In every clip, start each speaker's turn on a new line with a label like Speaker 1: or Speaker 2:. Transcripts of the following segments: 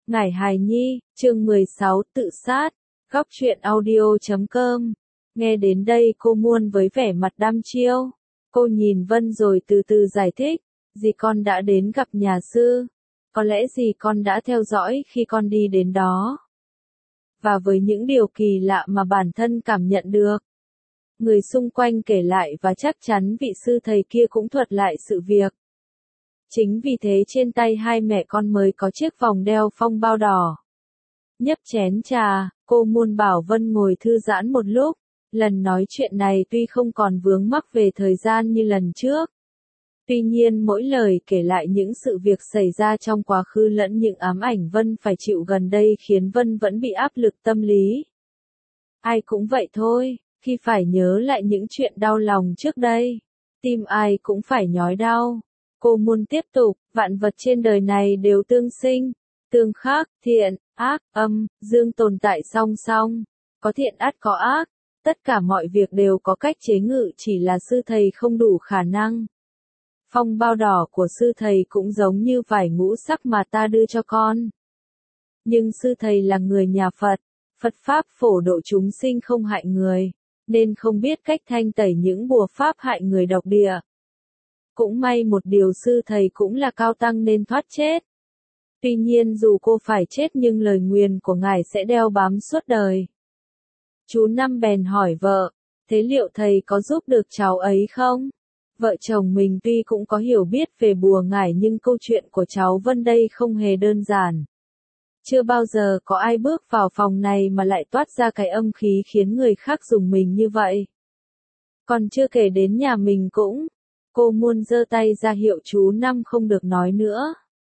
Speaker 1: Ngải hài nhi, chương 16 tự sát, góc truyện audio.com. Nghe đến đây cô Muôn với vẻ mặt đăm chiêu. Cô nhìn Vân rồi từ từ giải thích, dì con đã đến gặp nhà sư. Có lẽ dì con đã theo dõi khi con đi đến đó. Và với những điều kỳ lạ mà bản thân cảm nhận được. Người xung quanh kể lại và chắc chắn vị sư thầy kia cũng thuật lại sự việc. Chính vì thế trên tay hai mẹ con mới có chiếc vòng đeo phong bao đỏ. Nhấp chén trà, cô Muôn bảo Vân ngồi thư giãn một lúc. Lần nói chuyện này tuy không còn vướng mắc về thời gian như lần trước. Tuy nhiên mỗi lời kể lại những sự việc xảy ra trong quá khứ lẫn những ám ảnh Vân phải chịu gần đây khiến Vân vẫn bị áp lực tâm lý. Ai cũng vậy thôi, khi phải nhớ lại những chuyện đau lòng trước đây, tim ai cũng phải nhói đau. Cô Muôn tiếp tục, vạn vật trên đời này đều tương sinh, tương khắc, thiện, ác, âm, dương tồn tại song song. Có thiện ắt có ác, tất cả mọi việc đều có cách chế ngự, chỉ là sư thầy không đủ khả năng. Phong bao đỏ của sư thầy cũng giống như vải ngũ sắc mà ta đưa cho con. Nhưng sư thầy là người nhà Phật, Phật Pháp phổ độ chúng sinh không hại người, nên không biết cách thanh tẩy những bùa pháp hại người độc địa. Cũng may một điều sư thầy cũng là cao tăng nên thoát chết. Tuy nhiên dù cô phải chết nhưng lời nguyền của ngài sẽ đeo bám suốt đời. Chú Năm bèn hỏi vợ, thế liệu thầy có giúp được cháu ấy không? Vợ chồng mình tuy cũng có hiểu biết về bùa ngải nhưng câu chuyện của cháu Vân đây không hề đơn giản. Chưa bao giờ có ai bước vào phòng này mà lại toát ra cái âm khí khiến người khác rùng mình như vậy. Còn chưa kể đến nhà mình cũng. Cô Muôn giơ tay ra hiệu chú Năm không được nói nữa.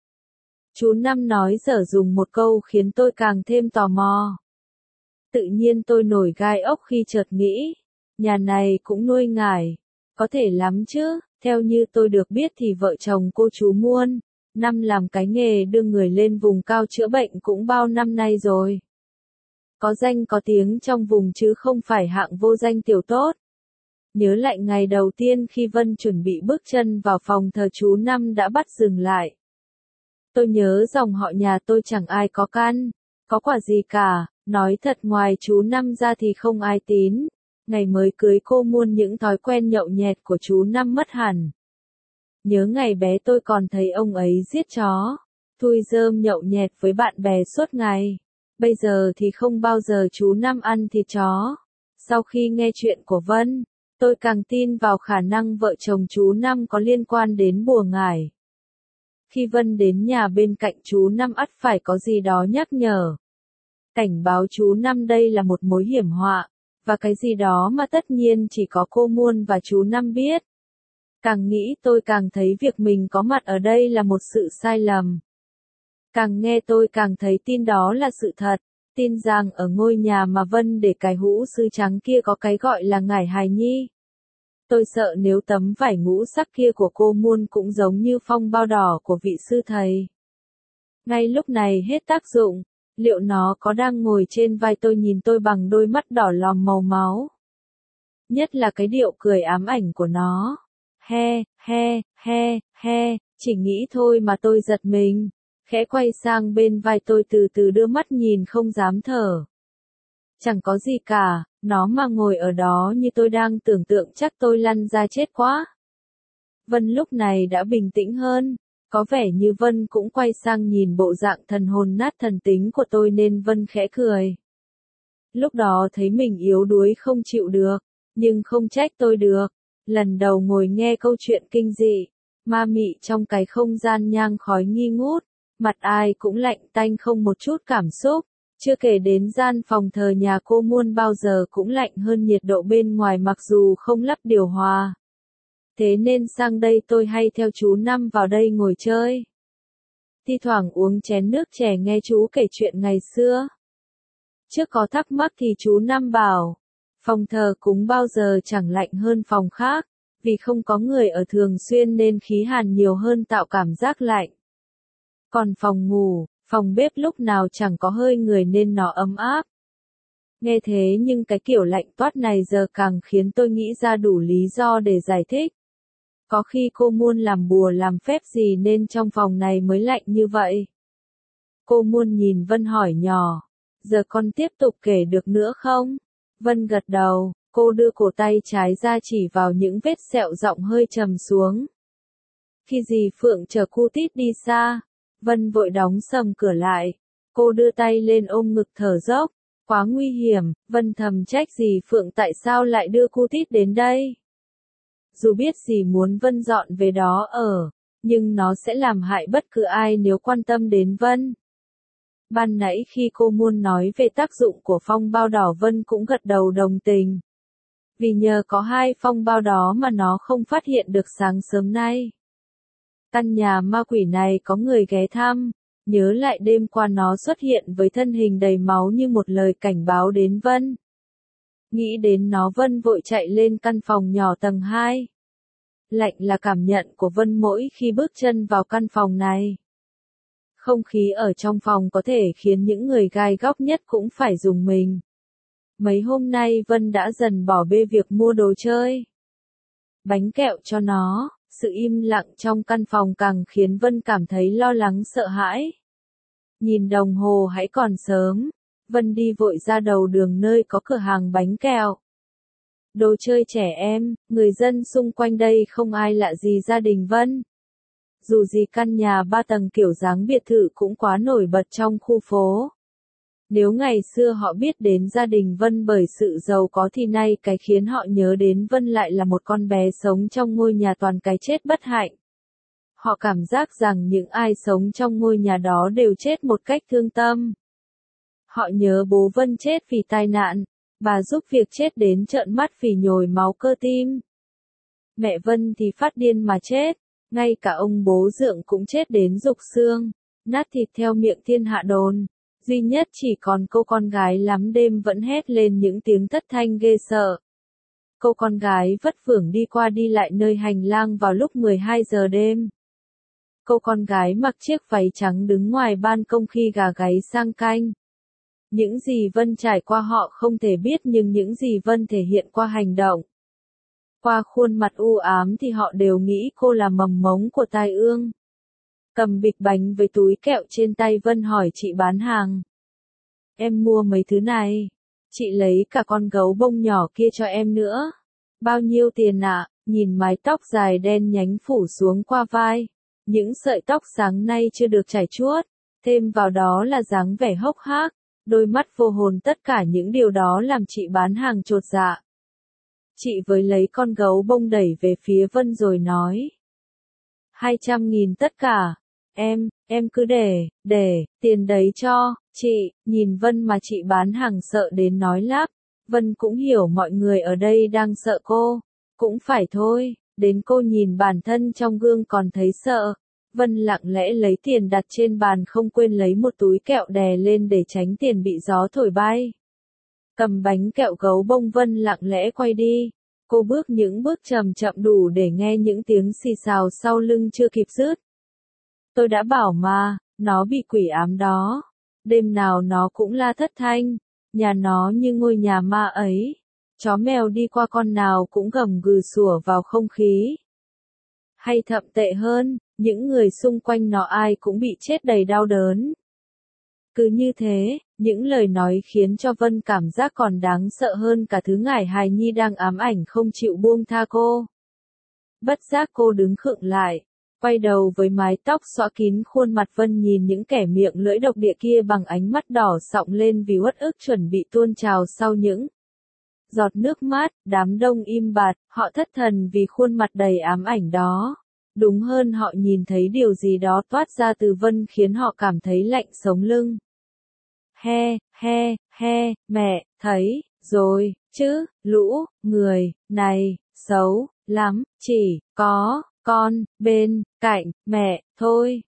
Speaker 1: Chú Năm nói dở dùng một câu khiến tôi càng thêm tò mò. Tự nhiên tôi nổi gai ốc khi chợt nghĩ, nhà này cũng nuôi ngải, có thể lắm chứ. Theo như tôi được biết thì vợ chồng cô chú Muôn, Năm làm cái nghề đưa người lên vùng cao chữa bệnh cũng bao năm nay rồi. Có danh có tiếng trong vùng chứ không phải hạng vô danh tiểu tốt. Nhớ lại ngày đầu tiên khi Vân chuẩn bị bước chân vào phòng thờ chú Năm đã bắt dừng lại. Tôi nhớ dòng họ nhà tôi chẳng ai có căn, có quả gì cả, nói thật ngoài chú Năm ra thì không ai tín. Ngày mới cưới cô Muôn những thói quen nhậu nhẹt của chú Năm mất hẳn. Nhớ ngày bé tôi còn thấy ông ấy giết chó, thui rơm nhậu nhẹt với bạn bè suốt ngày. Bây giờ thì không bao giờ chú Năm ăn thịt chó. Sau khi nghe chuyện của Vân, tôi càng tin vào khả năng vợ chồng chú Năm có liên quan đến bùa ngải. Khi Vân đến nhà bên cạnh chú Năm ắt phải có gì đó nhắc nhở. Cảnh báo chú Năm đây là một mối hiểm họa, và cái gì đó mà tất nhiên chỉ có cô Muôn và chú Năm biết. Càng nghĩ tôi càng thấy việc mình có mặt ở đây là một sự sai lầm. Càng nghe tôi càng thấy tin đó là sự thật, tin rằng ở ngôi nhà mà Vân để cái hũ sư trắng kia có cái gọi là ngải hài nhi. Tôi sợ nếu tấm vải ngũ sắc kia của cô Muôn cũng giống như phong bao đỏ của vị sư thầy. Ngay lúc này hết tác dụng, liệu nó có đang ngồi trên vai tôi nhìn tôi bằng đôi mắt đỏ lòm màu máu. Nhất là cái điệu cười ám ảnh của nó. He, chỉ nghĩ thôi mà tôi giật mình. Khẽ quay sang bên vai tôi từ từ đưa mắt nhìn không dám thở. Chẳng có gì cả, nó mà ngồi ở đó như tôi đang tưởng tượng chắc tôi lăn ra chết quá. Vân lúc này đã bình tĩnh hơn, có vẻ như Vân cũng quay sang nhìn bộ dạng thần hồn nát thần tính của tôi nên Vân khẽ cười. Lúc đó thấy mình yếu đuối không chịu được, nhưng không trách tôi được. Lần đầu ngồi nghe câu chuyện kinh dị, ma mị trong cái không gian nhang khói nghi ngút, mặt ai cũng lạnh tanh không một chút cảm xúc. Chưa kể đến gian phòng thờ nhà cô Muôn bao giờ cũng lạnh hơn nhiệt độ bên ngoài mặc dù không lắp điều hòa. Thế nên sang đây tôi hay theo chú Năm vào đây ngồi chơi. Thi thoảng uống chén nước chè nghe chú kể chuyện ngày xưa. Trước có thắc mắc thì chú Năm bảo, phòng thờ cúng bao giờ chẳng lạnh hơn phòng khác, vì không có người ở thường xuyên nên khí hàn nhiều hơn tạo cảm giác lạnh. Còn phòng ngủ, phòng bếp lúc nào chẳng có hơi người nên nó ấm áp. Nghe thế nhưng cái kiểu lạnh toát này giờ càng khiến tôi nghĩ ra đủ lý do để giải thích. Có khi cô Muôn làm bùa làm phép gì nên trong phòng này mới lạnh như vậy. Cô Muôn nhìn Vân hỏi nhỏ. Giờ con tiếp tục kể được nữa không? Vân gật đầu, cô đưa cổ tay trái ra chỉ vào những vết sẹo, giọng hơi trầm xuống. Khi dì Phượng chở cu tít đi xa, Vân vội đóng sầm cửa lại. Cô đưa tay lên ôm ngực thở dốc. Quá nguy hiểm, Vân thầm trách dì Phượng tại sao lại đưa cu tít đến đây. Dù biết dì muốn Vân dọn về đó ở, nhưng nó sẽ làm hại bất cứ ai nếu quan tâm đến Vân. Ban nãy khi cô Muôn nói về tác dụng của phong bao đỏ, Vân cũng gật đầu đồng tình. Vì nhờ có 2 phong bao đó mà nó không phát hiện được sáng sớm nay. Căn nhà ma quỷ này có người ghé thăm, nhớ lại đêm qua nó xuất hiện với thân hình đầy máu như một lời cảnh báo đến Vân. Nghĩ đến nó, Vân vội chạy lên căn phòng nhỏ tầng 2. Lạnh là cảm nhận của Vân mỗi khi bước chân vào căn phòng này. Không khí ở trong phòng có thể khiến những người gai góc nhất cũng phải rùng mình. Mấy hôm nay Vân đã dần bỏ bê việc mua đồ chơi, bánh kẹo cho nó. Sự im lặng trong căn phòng càng khiến Vân cảm thấy lo lắng sợ hãi. Nhìn đồng hồ hãy còn sớm, Vân đi vội ra đầu đường nơi có cửa hàng bánh kẹo. Đồ chơi trẻ em, người dân xung quanh đây không ai lạ gì gia đình Vân. Dù gì căn nhà 3 tầng kiểu dáng biệt thự cũng quá nổi bật trong khu phố. Nếu ngày xưa họ biết đến gia đình Vân bởi sự giàu có thì nay cái khiến họ nhớ đến Vân lại là một con bé sống trong ngôi nhà toàn cái chết bất hạnh. Họ cảm giác rằng những ai sống trong ngôi nhà đó đều chết một cách thương tâm. Họ nhớ bố Vân chết vì tai nạn, bà giúp việc chết đến trợn mắt vì nhồi máu cơ tim. Mẹ Vân thì phát điên mà chết, ngay cả ông bố Dượng cũng chết đến rục xương, nát thịt theo miệng thiên hạ đồn. Duy nhất chỉ còn cô con gái lắm đêm vẫn hét lên những tiếng thất thanh ghê sợ. Cô con gái vất vưởng đi qua đi lại nơi hành lang vào lúc 12 giờ đêm. Cô con gái mặc chiếc váy trắng đứng ngoài ban công khi gà gáy sang canh. Những gì Vân trải qua họ không thể biết, nhưng những gì Vân thể hiện qua hành động, qua khuôn mặt u ám thì họ đều nghĩ cô là mầm mống của tai ương. Cầm bịch bánh với túi kẹo trên tay, Vân hỏi chị bán hàng. Em mua mấy thứ này? Chị lấy cả con gấu bông nhỏ kia cho em nữa. Bao nhiêu tiền ạ? Nhìn mái tóc dài đen nhánh phủ xuống qua vai. Những sợi tóc sáng nay chưa được chải chuốt. Thêm vào đó là dáng vẻ hốc hác, đôi mắt vô hồn, tất cả những điều đó làm chị bán hàng chột dạ. Chị với lấy con gấu bông đẩy về phía Vân rồi nói. 200.000 tất cả. Em cứ để, tiền đấy cho, chị. Nhìn Vân mà chị bán hàng sợ đến nói lắp. Vân cũng hiểu mọi người ở đây đang sợ cô. Cũng phải thôi, đến cô nhìn bản thân trong gương còn thấy sợ. Vân lặng lẽ lấy tiền đặt trên bàn, không quên lấy một túi kẹo đè lên để tránh tiền bị gió thổi bay. Cầm bánh kẹo gấu bông, Vân lặng lẽ quay đi. Cô bước những bước chậm chậm đủ để nghe những tiếng xì xào sau lưng chưa kịp dứt. Tôi đã bảo mà, nó bị quỷ ám đó. Đêm nào nó cũng la thất thanh. Nhà nó như ngôi nhà ma ấy. Chó mèo đi qua con nào cũng gầm gừ sủa vào không khí. Hay thậm tệ hơn, những người xung quanh nó ai cũng bị chết đầy đau đớn. Cứ như thế, những lời nói khiến cho Vân cảm giác còn đáng sợ hơn cả thứ ngải hài nhi đang ám ảnh không chịu buông tha cô. Bất giác cô đứng khựng lại, quay đầu với mái tóc xõa kín khuôn mặt. Vân nhìn những kẻ miệng lưỡi độc địa kia bằng ánh mắt đỏ sọng lên vì uất ức chuẩn bị tuôn trào sau những giọt nước mắt. Đám đông im bặt, họ thất thần vì khuôn mặt đầy ám ảnh đó. Đúng hơn, họ nhìn thấy điều gì đó toát ra từ Vân khiến họ cảm thấy lạnh sống lưng. Mẹ, thấy rồi, chứ, lũ, người, này, xấu, lắm, chỉ, có, con, bên, cạnh, mẹ, thôi,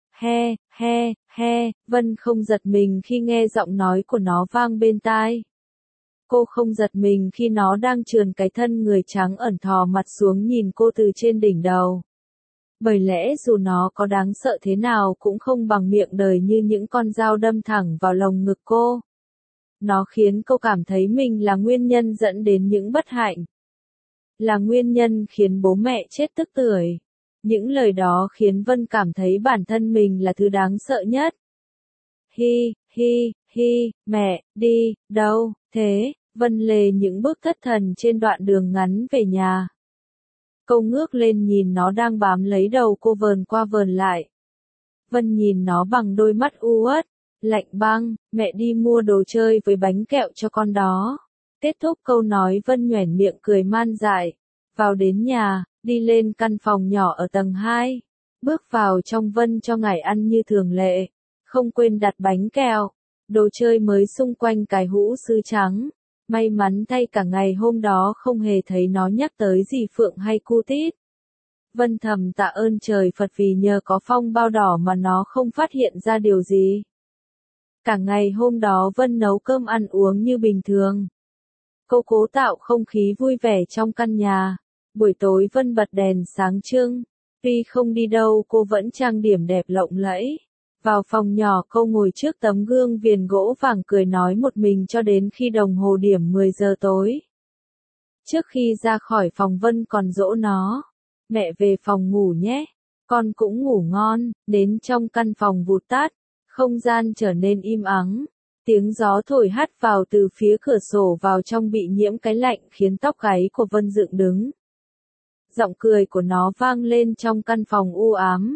Speaker 1: Vân không giật mình khi nghe giọng nói của nó vang bên tai. Cô không giật mình khi nó đang trườn cái thân người trắng ẩn thò mặt xuống nhìn cô từ trên đỉnh đầu. Bởi lẽ dù nó có đáng sợ thế nào cũng không bằng miệng đời như những con dao đâm thẳng vào lồng ngực cô. Nó khiến cô cảm thấy mình là nguyên nhân dẫn đến những bất hạnh. Là nguyên nhân khiến bố mẹ chết tức tưởi. Những lời đó khiến Vân cảm thấy bản thân mình là thứ đáng sợ nhất. hi, mẹ, đi, đâu, thế, Vân lề những bước thất thần trên đoạn đường ngắn về nhà. Cô ngước lên nhìn nó đang bám lấy đầu cô vờn qua vờn lại. Vân nhìn nó bằng đôi mắt u uất, lạnh băng, mẹ đi mua đồ chơi với bánh kẹo cho con đó. Kết thúc câu nói Vân nhoẻn miệng cười man dại. Vào đến nhà, đi lên căn phòng nhỏ ở tầng 2. Bước vào trong Vân cho ngày ăn như thường lệ. Không quên đặt bánh kẹo, đồ chơi mới xung quanh cái hũ sứ trắng. May mắn thay cả ngày hôm đó không hề thấy nó nhắc tới dì Phượng hay cu tít. Vân thầm tạ ơn trời Phật vì nhờ có phong bao đỏ mà nó không phát hiện ra điều gì. Cả ngày hôm đó Vân nấu cơm ăn uống như bình thường. Cô cố tạo không khí vui vẻ trong căn nhà. Buổi tối Vân bật đèn sáng trưng. Tuy không đi đâu cô vẫn trang điểm đẹp lộng lẫy. Vào phòng nhỏ cô ngồi trước tấm gương viền gỗ vàng cười nói một mình cho đến khi đồng hồ điểm 10 giờ tối. Trước khi ra khỏi phòng Vân còn dỗ nó. Mẹ về phòng ngủ nhé. Con cũng ngủ ngon. Đến trong căn phòng vụt tắt. Không gian trở nên im ắng. Tiếng gió thổi hắt vào từ phía cửa sổ vào trong bị nhiễm cái lạnh khiến tóc gáy của Vân dựng đứng. Giọng cười của nó vang lên trong căn phòng u ám.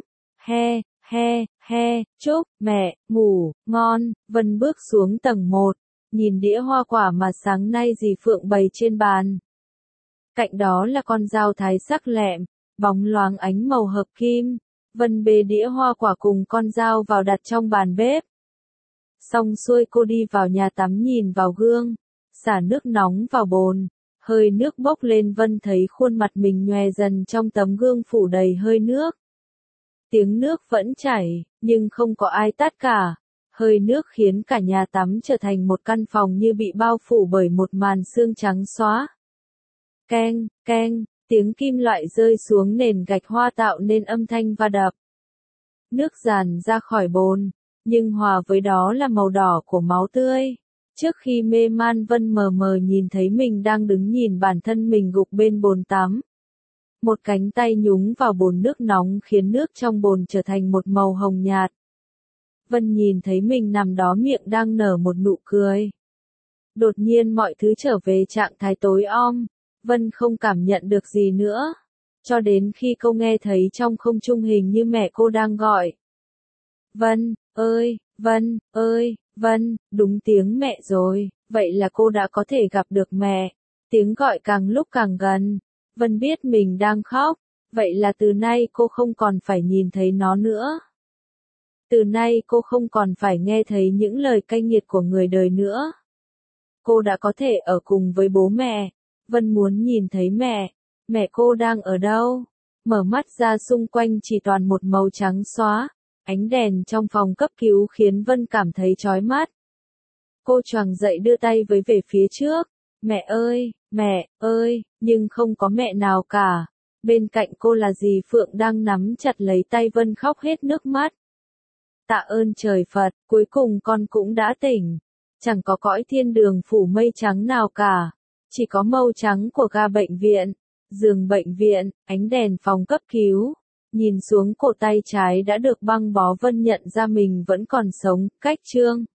Speaker 1: He, chúc, mẹ, ngủ, ngon. Vân bước xuống tầng 1, nhìn đĩa hoa quả mà sáng nay dì Phượng bày trên bàn. Cạnh đó là con dao thái sắc lẹm, bóng loáng ánh màu hợp kim. Vân bê đĩa hoa quả cùng con dao vào đặt trong bàn bếp. Xong xuôi cô đi vào nhà tắm nhìn vào gương, xả nước nóng vào bồn, hơi nước bốc lên Vân thấy khuôn mặt mình nhòe dần trong tấm gương phủ đầy hơi nước. Tiếng nước vẫn chảy, nhưng không có ai tắt cả. Hơi nước khiến cả nhà tắm trở thành một căn phòng như bị bao phủ bởi một màn sương trắng xóa. Keng, tiếng kim loại rơi xuống nền gạch hoa tạo nên âm thanh va đập. Nước dàn ra khỏi bồn, nhưng hòa với đó là màu đỏ của máu tươi. Trước khi mê man Vân mờ mờ nhìn thấy mình đang đứng nhìn bản thân mình gục bên bồn tắm. Một cánh tay nhúng vào bồn nước nóng khiến nước trong bồn trở thành một màu hồng nhạt. Vân nhìn thấy mình nằm đó miệng đang nở một nụ cười. Đột nhiên mọi thứ trở về trạng thái tối om. Vân không cảm nhận được gì nữa. Cho đến khi cô nghe thấy trong không trung hình như mẹ cô đang gọi. Vân ơi, Vân, đúng tiếng mẹ rồi. Vậy là cô đã có thể gặp được mẹ. Tiếng gọi càng lúc càng gần. Vân biết mình đang khóc. Vậy là từ nay cô không còn phải nhìn thấy nó nữa. Từ nay cô không còn phải nghe thấy những lời cay nghiệt của người đời nữa. Cô đã có thể ở cùng với bố mẹ. Vân muốn nhìn thấy mẹ. Mẹ cô đang ở đâu? Mở mắt ra xung quanh chỉ toàn một màu trắng xóa. Ánh đèn trong phòng cấp cứu khiến Vân cảm thấy chói mắt. Cô choàng dậy đưa tay với về phía trước. Mẹ ơi, nhưng không có mẹ nào cả. Bên cạnh cô là dì Phượng đang nắm chặt lấy tay Vân khóc hết nước mắt. Tạ ơn trời Phật, cuối cùng con cũng đã tỉnh. Chẳng có cõi thiên đường phủ mây trắng nào cả. Chỉ có màu trắng của ga bệnh viện, giường bệnh viện, ánh đèn phòng cấp cứu. Nhìn xuống cổ tay trái đã được băng bó Vân nhận ra mình vẫn còn sống, cách chương.